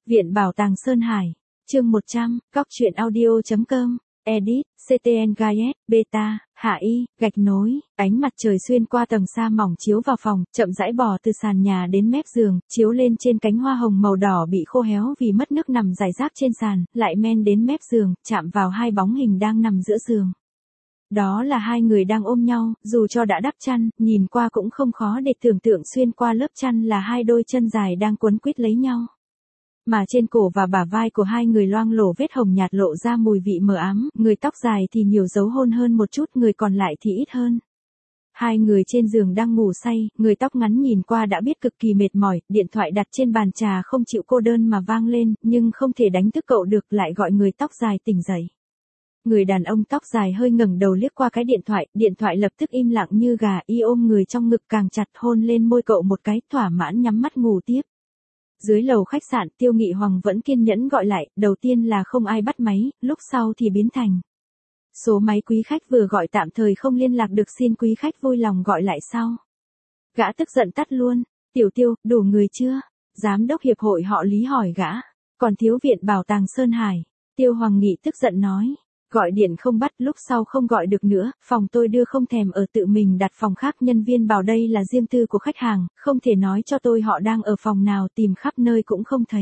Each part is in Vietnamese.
Viện Bảo tàng Sơn Hải, chương 100, Cóc truyện audio.com, edit, CTN Gayet, beta, hạ y, gạch nối, ánh mặt trời xuyên qua tầng sa mỏng chiếu vào phòng, chậm rãi bò từ sàn nhà đến mép giường, chiếu lên trên cánh hoa hồng màu đỏ bị khô héo vì mất nước nằm rải rác trên sàn, lại men đến mép giường, chạm vào hai bóng hình đang nằm giữa giường. Đó là hai người đang ôm nhau, dù cho đã đắp chăn, nhìn qua cũng không khó để tưởng tượng xuyên qua lớp chăn là hai đôi chân dài đang quấn quýt lấy nhau. Mà trên cổ và bả vai của hai người loang lổ vết hồng nhạt lộ ra mùi vị mờ ám, người tóc dài thì nhiều dấu hôn hơn một chút, người còn lại thì ít hơn. Hai người trên giường đang ngủ say, người tóc ngắn nhìn qua đã biết cực kỳ mệt mỏi, điện thoại đặt trên bàn trà không chịu cô đơn mà vang lên, nhưng không thể đánh thức cậu được, lại gọi người tóc dài tỉnh dậy. Người đàn ông tóc dài hơi ngẩng đầu liếc qua cái điện thoại lập tức im lặng như gà, y ôm người trong ngực càng chặt, hôn lên môi cậu một cái, thỏa mãn nhắm mắt ngủ tiếp. Dưới lầu khách sạn, Tiêu Nghị Hoàng vẫn kiên nhẫn gọi lại, đầu tiên là không ai bắt máy, lúc sau thì biến thành số máy quý khách vừa gọi tạm thời không liên lạc được, xin quý khách vui lòng gọi lại sau. Gã tức giận tắt luôn. Tiêu, đủ người chưa? Giám đốc hiệp hội họ Lý hỏi gã. Còn thiếu Viện Bảo tàng Sơn Hải. Tiêu Hoàng Nghị tức giận nói. Gọi điện không bắt, lúc sau không gọi được nữa, phòng tôi đưa không thèm ở, tự mình đặt phòng khác, nhân viên bảo đây là riêng tư của khách hàng, không thể nói cho tôi họ đang ở phòng nào, tìm khắp nơi cũng không thấy.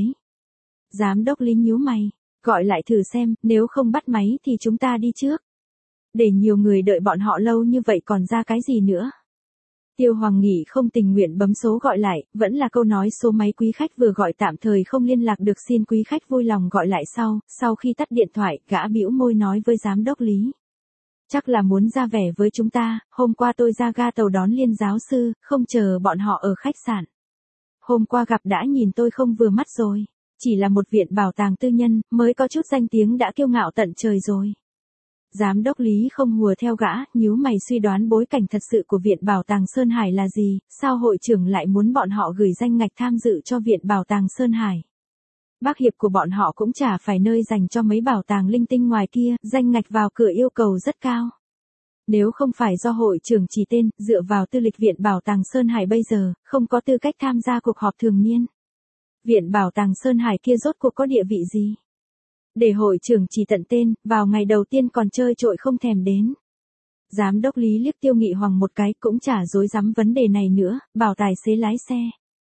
Giám đốc Lý nhíu mày, gọi lại thử xem, nếu không bắt máy thì chúng ta đi trước. Để nhiều người đợi bọn họ lâu như vậy còn ra cái gì nữa. Tiêu Hoàng Nghị không tình nguyện bấm số gọi lại, vẫn là câu nói số máy quý khách vừa gọi tạm thời không liên lạc được, xin quý khách vui lòng gọi lại sau khi tắt điện thoại, gã bĩu môi nói với giám đốc Lý. Chắc là muốn ra vẻ với chúng ta, hôm qua tôi ra ga tàu đón Liên giáo sư, không chờ bọn họ ở khách sạn. Hôm qua gặp đã nhìn tôi không vừa mắt rồi, chỉ là một viện bảo tàng tư nhân, mới có chút danh tiếng đã kiêu ngạo tận trời rồi. Giám đốc Lý không hùa theo gã, nhíu mày suy đoán bối cảnh thật sự của Viện Bảo tàng Sơn Hải là gì, sao hội trưởng lại muốn bọn họ gửi danh ngạch tham dự cho Viện Bảo tàng Sơn Hải. Bác hiệp của bọn họ cũng chả phải nơi dành cho mấy bảo tàng linh tinh ngoài kia, danh ngạch vào cửa yêu cầu rất cao. Nếu không phải do hội trưởng chỉ tên, dựa vào tư lịch Viện Bảo tàng Sơn Hải bây giờ, không có tư cách tham gia cuộc họp thường niên. Viện Bảo tàng Sơn Hải kia rốt cuộc có địa vị gì? Để hội trưởng chỉ tận tên, vào ngày đầu tiên còn chơi trội không thèm đến. Giám đốc Lý liếc Tiêu Nghị Hoàng một cái, cũng chả dối dám vấn đề này nữa, bảo tài xế lái xe.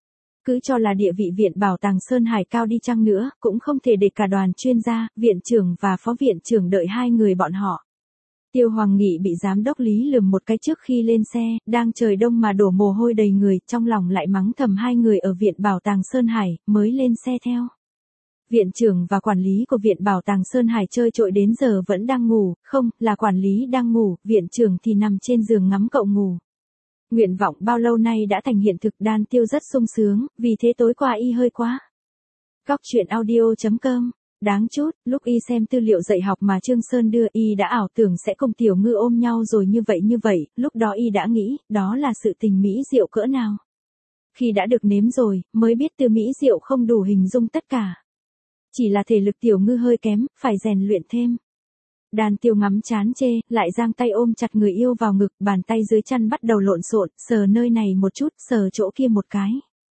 Cứ cho là địa vị Viện Bảo tàng Sơn Hải cao đi chăng nữa, cũng không thể để cả đoàn chuyên gia, viện trưởng và phó viện trưởng đợi hai người bọn họ. Tiêu Hoàng Nghị bị giám đốc Lý lườm một cái trước khi lên xe, đang trời đông mà đổ mồ hôi đầy người, trong lòng lại mắng thầm hai người ở Viện Bảo tàng Sơn Hải, mới lên xe theo. Viện trưởng và quản lý của Viện Bảo tàng Sơn Hải chơi trội đến giờ vẫn đang ngủ, không, là quản lý đang ngủ, viện trưởng thì nằm trên giường ngắm cậu ngủ. Nguyện vọng bao lâu nay đã thành hiện thực, Đan Tiêu rất sung sướng, vì thế tối qua y hơi quá. Cóc truyện audio.com, đáng chút, lúc y xem tư liệu dạy học mà Trương Sơn đưa, y đã ảo tưởng sẽ cùng Tiểu Ngư ôm nhau rồi như vậy, lúc đó y đã nghĩ, đó là sự tình mỹ diệu cỡ nào. Khi đã được nếm rồi, mới biết từ mỹ diệu không đủ hình dung tất cả. Chỉ là thể lực Tiểu Ngư hơi kém, phải rèn luyện thêm. Đan Tiêu ngắm chán chê, lại giang tay ôm chặt người yêu vào ngực, bàn tay dưới chăn bắt đầu lộn xộn, sờ nơi này một chút, sờ chỗ kia một cái.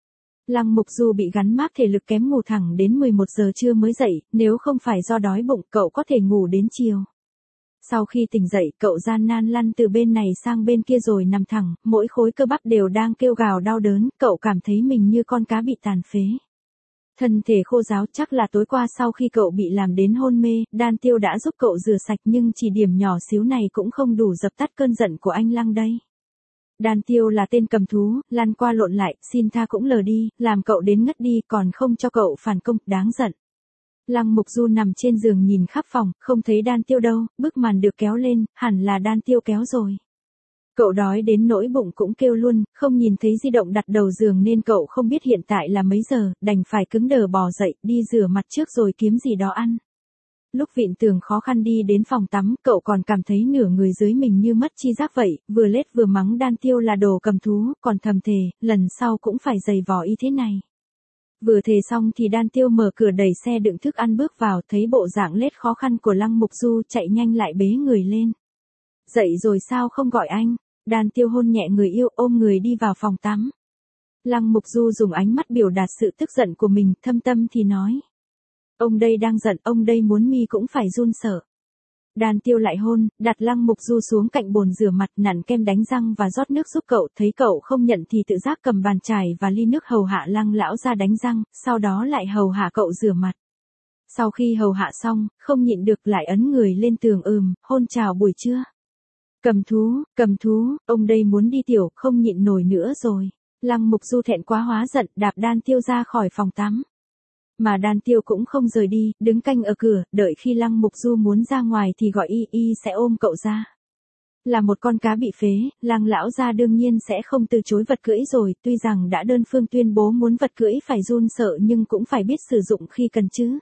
Lăng Mục Du bị gắn mác thể lực kém, ngủ thẳng đến 11 giờ trưa mới dậy, nếu không phải do đói bụng, cậu có thể ngủ đến chiều. Sau khi tỉnh dậy, cậu gian nan lăn từ bên này sang bên kia rồi nằm thẳng, mỗi khối cơ bắp đều đang kêu gào đau đớn, cậu cảm thấy mình như con cá bị tàn phế. Thân thể khô ráo, chắc là tối qua sau khi cậu bị làm đến hôn mê, Đan Tiêu đã giúp cậu rửa sạch, nhưng chỉ điểm nhỏ xíu này cũng không đủ dập tắt cơn giận của anh Lăng đây. Đan Tiêu là tên cầm thú, lăn qua lộn lại, xin tha cũng lờ đi, làm cậu đến ngất đi còn không cho cậu phản công, đáng giận. Lăng Mục Du nằm trên giường nhìn khắp phòng, không thấy Đan Tiêu đâu, bức màn được kéo lên, hẳn là Đan Tiêu kéo rồi. Cậu đói đến nỗi bụng cũng kêu luôn, không nhìn thấy di động đặt đầu giường nên cậu không biết hiện tại là mấy giờ, đành phải cứng đờ bò dậy, đi rửa mặt trước rồi kiếm gì đó ăn. Lúc vịn tường khó khăn đi đến phòng tắm, cậu còn cảm thấy nửa người dưới mình như mất chi giác vậy, vừa lết vừa mắng Đan Tiêu là đồ cầm thú, còn thầm thề, lần sau cũng phải giày vò y thế này. Vừa thề xong thì Đan Tiêu mở cửa đẩy xe đựng thức ăn bước vào, thấy bộ dạng lết khó khăn của Lăng Mục Du, chạy nhanh lại bế người lên. Dậy rồi sao không gọi anh? Đan Tiêu hôn nhẹ người yêu, ôm người đi vào phòng tắm. Lăng Mục Du dùng ánh mắt biểu đạt sự tức giận của mình, thâm tâm thì nói. Ông đây đang giận, ông đây muốn mi cũng phải run sợ. Đan Tiêu lại hôn, đặt Lăng Mục Du xuống cạnh bồn rửa mặt, nặn kem đánh răng và rót nước giúp cậu, thấy cậu không nhận thì tự giác cầm bàn chải và ly nước hầu hạ Lăng lão ra đánh răng, sau đó lại hầu hạ cậu rửa mặt. Sau khi hầu hạ xong, không nhịn được lại ấn người lên tường hôn chào buổi trưa. Cầm thú, ông đây muốn đi tiểu, không nhịn nổi nữa rồi. Lăng Mục Du thẹn quá hóa giận, đạp Đan Tiêu ra khỏi phòng tắm. Mà Đan Tiêu cũng không rời đi, đứng canh ở cửa, đợi khi Lăng Mục Du muốn ra ngoài thì gọi y sẽ ôm cậu ra. Là một con cá bị phế, Lăng lão gia đương nhiên sẽ không từ chối vật cưỡi rồi, tuy rằng đã đơn phương tuyên bố muốn vật cưỡi phải run sợ nhưng cũng phải biết sử dụng khi cần chứ.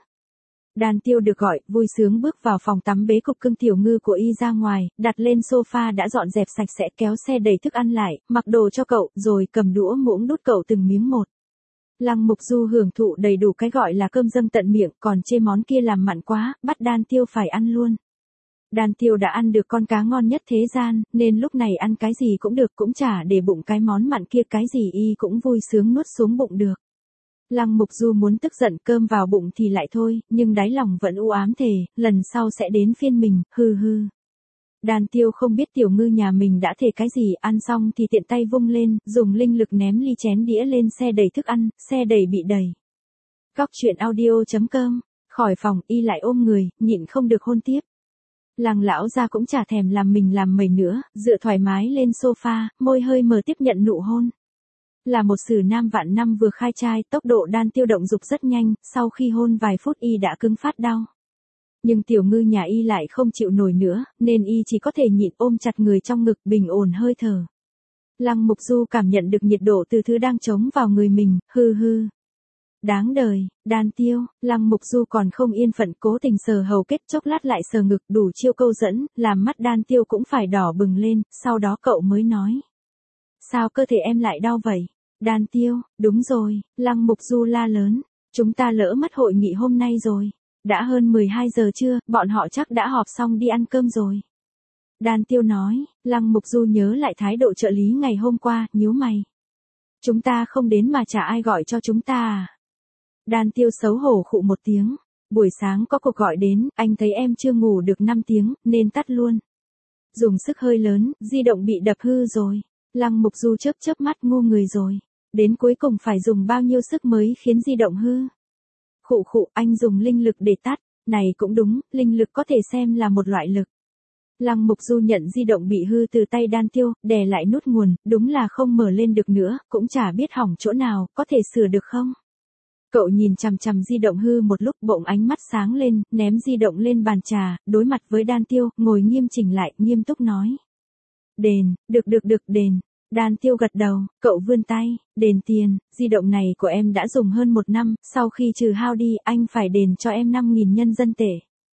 Đan Tiêu được gọi, vui sướng bước vào phòng tắm bế cục cưng tiểu ngư của y ra ngoài, đặt lên sofa đã dọn dẹp sạch sẽ, kéo xe đẩy thức ăn lại, mặc đồ cho cậu, rồi cầm đũa muỗng đút cậu từng miếng một. Lăng Mục Du hưởng thụ đầy đủ cái gọi là cơm dâng tận miệng, còn chê món kia làm mặn quá, bắt Đan Tiêu phải ăn luôn. Đan Tiêu đã ăn được con cá ngon nhất thế gian, nên lúc này ăn cái gì cũng được, cũng chả để bụng cái món mặn kia, cái gì y cũng vui sướng nuốt xuống bụng được. Lăng Mục Du muốn tức giận cơm vào bụng thì lại thôi, nhưng đáy lòng vẫn u ám thề, lần sau sẽ đến phiên mình, hừ hừ. Đan Tiêu không biết tiểu ngư nhà mình đã thề cái gì, ăn xong thì tiện tay vung lên, dùng linh lực ném ly chén đĩa lên xe đẩy thức ăn, xe đẩy bị đẩy. Cóc truyện audio.com, khỏi phòng, y lại ôm người, nhịn không được hôn tiếp. Lăng lão gia cũng chả thèm làm mình làm mẩy nữa, dựa thoải mái lên sofa, môi hơi mở tiếp nhận nụ hôn. Là một sử nam vạn năm vừa khai trai, tốc độ Đan Tiêu động dục rất nhanh, sau khi hôn vài phút y đã cứng phát đau. Nhưng tiểu ngư nhà y lại không chịu nổi nữa, nên y chỉ có thể nhịn ôm chặt người trong ngực, bình ổn hơi thở. Lăng Mục Du cảm nhận được nhiệt độ từ thứ đang chống vào người mình, hừ hừ. Đáng đời, Đan Tiêu, Lăng Mục Du còn không yên phận, cố tình sờ hầu kết, chốc lát lại sờ ngực, đủ chiêu câu dẫn, làm mắt Đan Tiêu cũng phải đỏ bừng lên, sau đó cậu mới nói. Sao cơ thể em lại đau vậy? Đan Tiêu, đúng rồi, Lăng Mục Du la lớn, chúng ta lỡ mất hội nghị hôm nay rồi. Đã hơn 12 giờ trưa, bọn họ chắc đã họp xong đi ăn cơm rồi. Đan Tiêu nói, Lăng Mục Du nhớ lại thái độ trợ lý ngày hôm qua, nhíu mày. Chúng ta không đến mà chả ai gọi cho chúng ta à? Đan Tiêu xấu hổ khụ một tiếng. Buổi sáng có cuộc gọi đến, anh thấy em chưa ngủ được 5 tiếng, nên tắt luôn. Dùng sức hơi lớn, di động bị đập hư rồi. Lăng Mục Du chớp mắt, ngu người rồi. Đến cuối cùng phải dùng bao nhiêu sức mới khiến di động hư? Khụ, anh dùng linh lực để tắt. Này cũng đúng, linh lực có thể xem là một loại lực. Lăng Mục Du nhận di động bị hư từ tay Đan Tiêu, đè lại nút nguồn, đúng là không mở lên được nữa, cũng chả biết hỏng chỗ nào, có thể sửa được không? Cậu nhìn chằm chằm di động hư một lúc, bỗng ánh mắt sáng lên, ném di động lên bàn trà, đối mặt với Đan Tiêu, ngồi nghiêm chỉnh lại, nghiêm túc nói. Đền, được, đền. Đan Tiêu gật đầu, cậu vươn tay, đền tiền, di động này của em đã dùng hơn 1 năm, sau khi trừ hao đi, anh phải đền cho em 5.000 nhân dân tệ.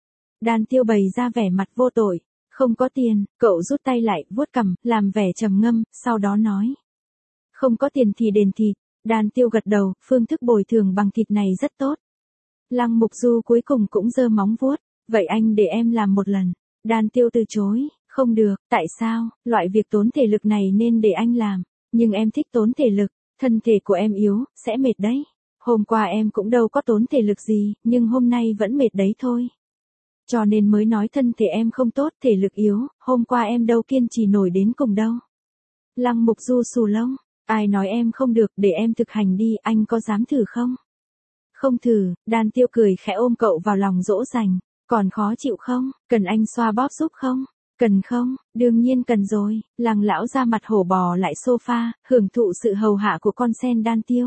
Đan Tiêu bày ra vẻ mặt vô tội, không có tiền, cậu rút tay lại, vuốt cằm, làm vẻ trầm ngâm, sau đó nói. Không có tiền thì đền thịt. Đan Tiêu gật đầu, phương thức bồi thường bằng thịt này rất tốt. Lăng Mục Du cuối cùng cũng giơ móng vuốt, vậy anh để em làm một lần. Đan Tiêu từ chối. Không được, tại sao, loại việc tốn thể lực này nên để anh làm, nhưng em thích tốn thể lực, thân thể của em yếu, sẽ mệt đấy. Hôm qua em cũng đâu có tốn thể lực gì, nhưng hôm nay vẫn mệt đấy thôi. Cho nên mới nói thân thể em không tốt, thể lực yếu, hôm qua em đâu kiên trì nổi đến cùng đâu. Lăng Mục Du xù lông, ai nói em không được, để em thực hành đi, anh có dám thử không? Không thử, Đan Tiêu cười khẽ ôm cậu vào lòng dỗ dành, còn khó chịu không, cần anh xoa bóp giúp không? Cần không? Đương nhiên cần rồi. Lăng lão ra mặt hổ bò lại sofa, hưởng thụ sự hầu hạ của con sen Đan Tiêu.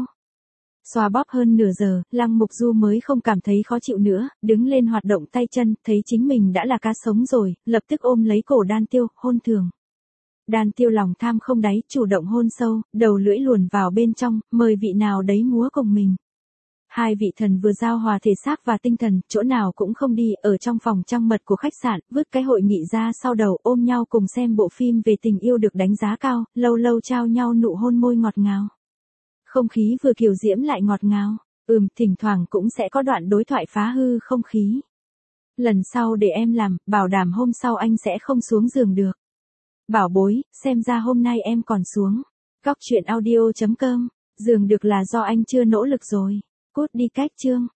Xoa bóp hơn nửa giờ, Lăng Mục Du mới không cảm thấy khó chịu nữa, đứng lên hoạt động tay chân, thấy chính mình đã là cá sống rồi, lập tức ôm lấy cổ Đan Tiêu, hôn thường. Đan Tiêu lòng tham không đáy, chủ động hôn sâu, đầu lưỡi luồn vào bên trong, mời vị nào đấy múa cùng mình. Hai vị thần vừa giao hòa thể xác và tinh thần, chỗ nào cũng không đi, ở trong phòng trăng mật của khách sạn, vứt cái hội nghị ra sau đầu, ôm nhau cùng xem bộ phim về tình yêu được đánh giá cao, lâu lâu trao nhau nụ hôn môi ngọt ngào. Không khí vừa kiều diễm lại ngọt ngào, thỉnh thoảng cũng sẽ có đoạn đối thoại phá hư không khí. Lần sau để em làm, bảo đảm hôm sau anh sẽ không xuống giường được. Bảo bối, xem ra hôm nay em còn xuống. Cóc truyện audio.com, giường được là do anh chưa nỗ lực rồi. Cút đi cách chương.